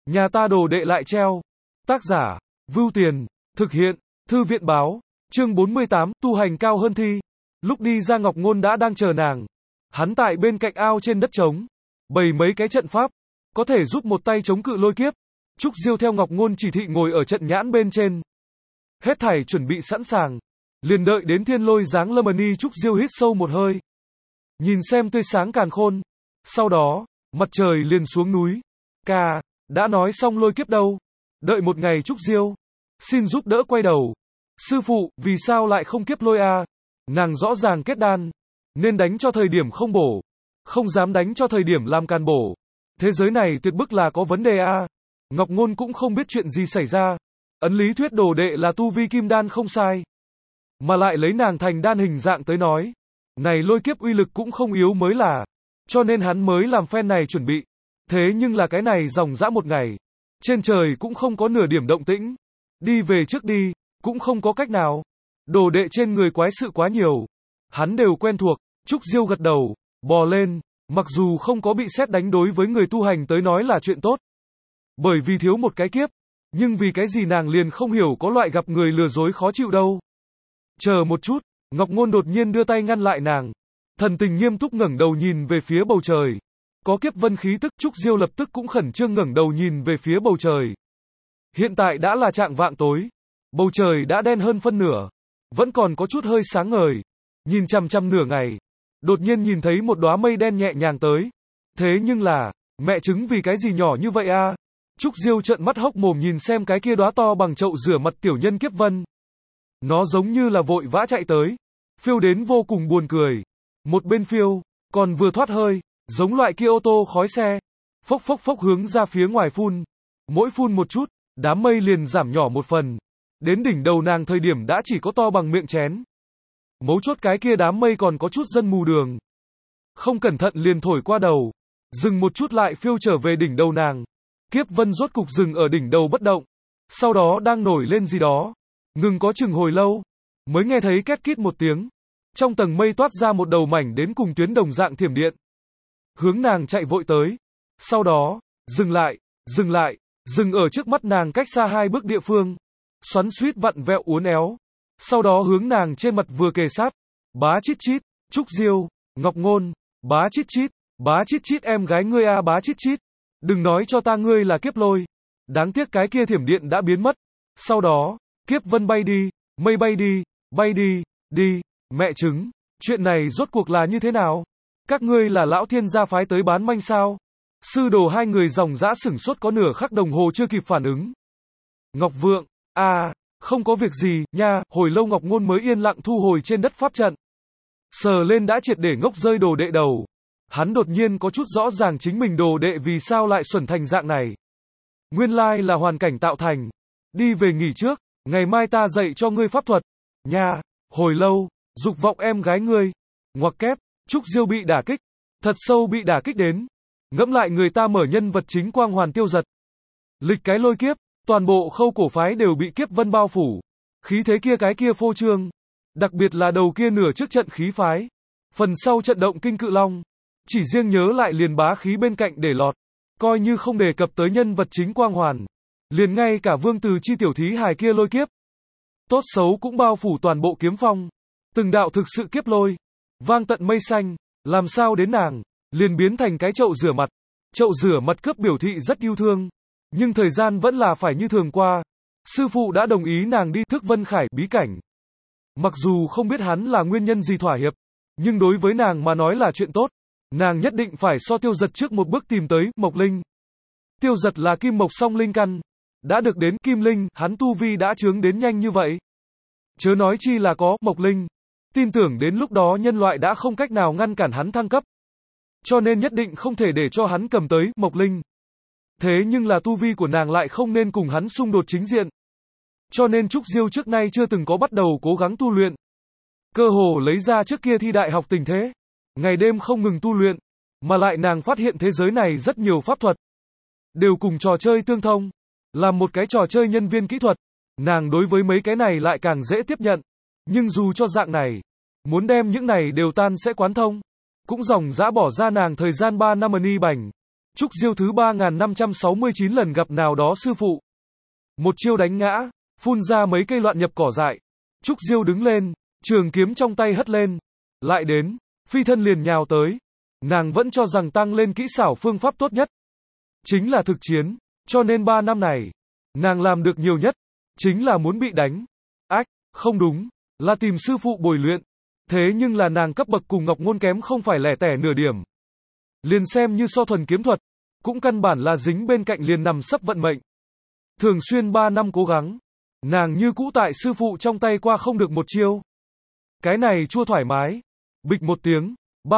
Nhà ta đồ đệ lại treo. Tác giả, Vưu Tiền, thực hiện, Thư viện báo, chương 48, tu hành cao hơn thi. Lúc đi ra Ngọc Ngôn đã đang chờ nàng. Hắn tại bên cạnh ao trên đất trống, bày mấy cái trận pháp, có thể giúp một tay chống cự lôi kiếp. Trúc Diêu theo Ngọc Ngôn chỉ thị ngồi ở trận nhãn bên trên. Hết thảy chuẩn bị sẵn sàng, liền đợi đến thiên lôi giáng lâm. Trúc Diêu hít sâu một hơi, nhìn xem tươi sáng càn khôn. Sau đó, mặt trời liền xuống núi. Ca, đã nói xong lôi kiếp đâu? Đợi một ngày. Trúc Diêu xin giúp đỡ quay đầu. Sư phụ, vì sao lại không kiếp lôi a? Nàng rõ ràng kết đan, nên đánh cho thời điểm không bổ, không dám đánh cho thời điểm làm càn bổ. Thế giới này tuyệt bức là có vấn đề a. Ngọc Ngôn cũng không biết chuyện gì xảy ra. Ấn lý thuyết đồ đệ là tu vi kim đan không sai, mà lại lấy nàng thành đan hình dạng tới nói, này lôi kiếp uy lực cũng không yếu mới là. Cho nên hắn mới làm phen này chuẩn bị. Thế nhưng là cái này dòng dã một ngày, trên trời cũng không có nửa điểm động tĩnh. Đi về trước đi, cũng không có cách nào. Đồ đệ trên người quái sự quá nhiều, hắn đều quen thuộc. Trúc Diêu gật đầu, bò lên. Mặc dù không có bị sét đánh đối với người tu hành tới nói là chuyện tốt, bởi vì thiếu một cái kiếp, nhưng vì cái gì nàng liền không hiểu có loại gặp người lừa dối khó chịu đâu. Chờ một chút, Ngọc Ngôn đột nhiên đưa tay ngăn lại nàng. Thần tình nghiêm túc ngẩng đầu nhìn về phía bầu trời. Có kiếp vân khí tức. Trúc Diêu lập tức cũng khẩn trương ngẩng đầu nhìn về phía bầu trời. Hiện tại đã là chạng vạng tối, bầu trời đã đen hơn phân nửa, vẫn còn có chút hơi sáng ngời. Nhìn chằm chằm nửa ngày, đột nhiên nhìn thấy một đóa mây đen nhẹ nhàng tới. Thế nhưng là, mẹ chứng vì cái gì nhỏ như vậy a? Trúc Diêu trợn mắt hốc mồm nhìn xem cái kia đóa to bằng chậu rửa mặt tiểu nhân kiếp vân. Nó giống như là vội vã chạy tới, phiêu đến vô cùng buồn cười. Một bên phiêu, còn vừa thoát hơi, giống loại kia ô tô khói xe. Phốc phốc phốc hướng ra phía ngoài phun. Mỗi phun một chút, đám mây liền giảm nhỏ một phần. Đến đỉnh đầu nàng thời điểm đã chỉ có to bằng miệng chén. Mấu chốt cái kia đám mây còn có chút dân mù đường, không cẩn thận liền thổi qua đầu, dừng một chút lại phiêu trở về đỉnh đầu nàng. Kiếp vân rốt cục dừng ở đỉnh đầu bất động, sau đó đang nổi lên gì đó, ngừng có chừng hồi lâu, mới nghe thấy két kít một tiếng. Trong tầng mây toát ra một đầu mảnh đến cùng tuyến đồng dạng thiểm điện, hướng nàng chạy vội tới. Sau đó, dừng lại, dừng ở trước mắt nàng cách xa 2 bước địa phương, xoắn xuýt vặn vẹo uốn éo. Sau đó hướng nàng trên mặt vừa kề sát. Bá chít chít, Trúc Diêu, Ngọc Ngôn, bá chít chít em gái ngươi a, bá chít chít. Đừng nói cho ta ngươi là kiếp lôi. Đáng tiếc cái kia thiểm điện đã biến mất. Sau đó, kiếp vân bay đi, mây bay đi, đi. Mẹ chứng, chuyện này rốt cuộc là như thế nào? Các ngươi là lão thiên gia phái tới bán manh sao? Sư đồ hai người dòng dã sửng sốt có nửa khắc đồng hồ chưa kịp phản ứng. Ngọc Vượng, không có việc gì, nha. Hồi lâu Ngọc Ngôn mới yên lặng thu hồi trên đất pháp trận. Sờ lên đã triệt để ngốc rơi đồ đệ đầu. Hắn đột nhiên có chút rõ ràng chính mình đồ đệ vì sao lại xuẩn thành dạng này. Nguyên lai là hoàn cảnh tạo thành. Đi về nghỉ trước, ngày mai ta dạy cho ngươi pháp thuật. Nha, hồi lâu, dục vọng em gái ngươi. Ngoặc kép, Trúc Diêu bị đả kích. Thật sâu bị đả kích đến. Ngẫm lại người ta mở nhân vật chính quang hoàn tiêu giật. Lịch cái lôi kiếp. Toàn bộ khâu cổ phái đều bị kiếp vân bao phủ. Khí thế kia cái kia phô trương. Đặc biệt là đầu kia nửa trước trận khí phái. Phần sau trận động kinh cự long. Chỉ riêng nhớ lại liền bá khí bên cạnh để lọt. Coi như không đề cập tới nhân vật chính quang hoàn. Liền ngay cả Vương Từ Chi tiểu thí hài kia lôi kiếp. Tốt xấu cũng bao phủ toàn bộ kiếm phong. Từng đạo thực sự kiếp lôi. Vang tận mây xanh. Làm sao đến nàng. Liền biến thành cái chậu rửa mặt. Chậu rửa mặt cướp biểu thị rất yêu thương. Nhưng thời gian vẫn là phải như thường qua. Sư phụ đã đồng ý nàng đi Thức Vân Khải bí cảnh. Mặc dù không biết hắn là nguyên nhân gì thỏa hiệp, nhưng đối với nàng mà nói là chuyện tốt. Nàng nhất định phải so Tiêu Giật trước một bước tìm tới Mộc Linh. Tiêu Giật là kim mộc song linh căn, đã được đến kim linh, hắn tu vi đã chướng đến nhanh như vậy. Chớ nói chi là có Mộc Linh. Tin tưởng đến lúc đó nhân loại đã không cách nào ngăn cản hắn thăng cấp. Cho nên nhất định không thể để cho hắn cầm tới Mộc Linh. Thế nhưng là tu vi của nàng lại không nên cùng hắn xung đột chính diện. Cho nên Trúc Diêu trước nay chưa từng có bắt đầu cố gắng tu luyện. Cơ hồ lấy ra trước kia thi đại học tình thế. Ngày đêm không ngừng tu luyện. Mà lại nàng phát hiện thế giới này rất nhiều pháp thuật đều cùng trò chơi tương thông. Làm một cái trò chơi nhân viên kỹ thuật, nàng đối với mấy cái này lại càng dễ tiếp nhận. Nhưng dù cho dạng này, muốn đem những này đều tan sẽ quán thông, cũng dòng dã bỏ ra nàng thời gian 3 năm bành. Trúc Diêu thứ 3569 lần gặp nào đó sư phụ. Một chiêu đánh ngã, phun ra mấy cây loạn nhập cỏ dại. Trúc Diêu đứng lên, trường kiếm trong tay hất lên. Lại đến, phi thân liền nhào tới. Nàng vẫn cho rằng tăng lên kỹ xảo phương pháp tốt nhất chính là thực chiến, cho nên 3 năm này, nàng làm được nhiều nhất, chính là muốn bị đánh. Ách, không đúng, là tìm sư phụ bồi luyện. Thế nhưng là nàng cấp bậc cùng Ngọc Ngôn kém không phải lẻ tẻ nửa điểm. Liền xem như so thuần kiếm thuật, cũng căn bản là dính bên cạnh liền nằm sấp vận mệnh. Thường xuyên 3 năm cố gắng, nàng như cũ tại sư phụ trong tay qua không được một chiêu. Cái này chua thoải mái. Bịch một tiếng,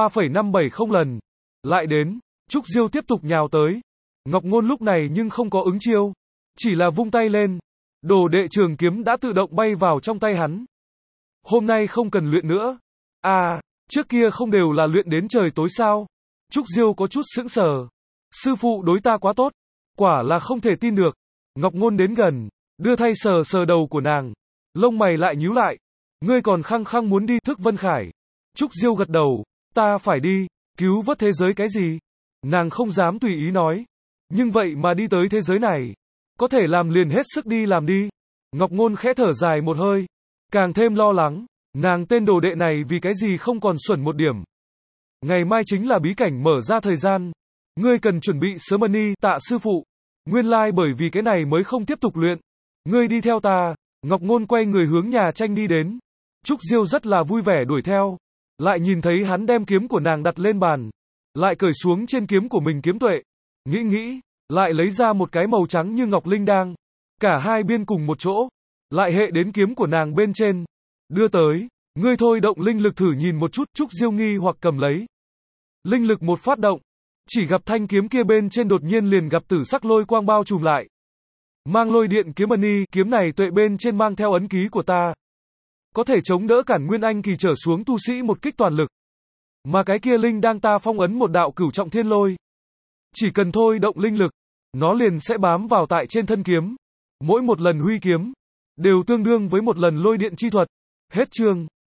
3,570 lần. Lại đến, Trúc Diêu tiếp tục nhào tới. Ngọc Ngôn lúc này nhưng không có ứng chiêu. Chỉ là vung tay lên. Đồ đệ trường kiếm đã tự động bay vào trong tay hắn. Hôm nay không cần luyện nữa. À, trước kia không đều là luyện đến trời tối sao? Trúc Diêu có chút sững sờ. Sư phụ đối ta quá tốt. Quả là không thể tin được. Ngọc Ngôn đến gần, đưa tay sờ sờ đầu của nàng. Lông mày lại nhíu lại. Ngươi còn khăng khăng muốn đi Thức Vân Khải. Trúc Diêu gật đầu. Ta phải đi, cứu vớt thế giới cái gì? Nàng không dám tùy ý nói. Nhưng vậy mà đi tới thế giới này. Có thể làm liền hết sức đi làm đi. Ngọc Ngôn khẽ thở dài một hơi. Càng thêm lo lắng. Nàng tên đồ đệ này vì cái gì không còn xuẩn một điểm. Ngày mai chính là bí cảnh mở ra thời gian. Ngươi cần chuẩn bị sớm đi, tạ sư phụ. Nguyên lai bởi vì cái này mới không tiếp tục luyện. Ngươi đi theo ta. Ngọc Ngôn quay người hướng nhà tranh đi đến. Trúc Diêu rất là vui vẻ đuổi theo. Lại nhìn thấy hắn đem kiếm của nàng đặt lên bàn. Lại cởi xuống trên kiếm của mình kiếm tuệ. Nghĩ, lại lấy ra một cái màu trắng như ngọc linh đang. Cả hai biên cùng một chỗ. Lại hệ đến kiếm của nàng bên trên. Đưa tới. Ngươi thôi động linh lực thử nhìn một chút. Trúc Diêu nghi hoặc cầm lấy. Linh lực một phát động. Chỉ gặp thanh kiếm kia bên trên đột nhiên liền gặp tử sắc lôi quang bao trùm lại. Mang lôi điện kiếm ân kiếm này tuệ bên trên mang theo ấn ký của ta. Có thể chống đỡ cản nguyên anh kỳ trở xuống tu sĩ một kích toàn lực. Mà cái kia linh đang ta phong ấn một đạo cửu trọng thiên lôi. Chỉ cần thôi động linh lực, nó liền sẽ bám vào tại trên thân kiếm. Mỗi một lần huy kiếm, đều tương đương với một lần lôi điện chi thuật. Hết chương.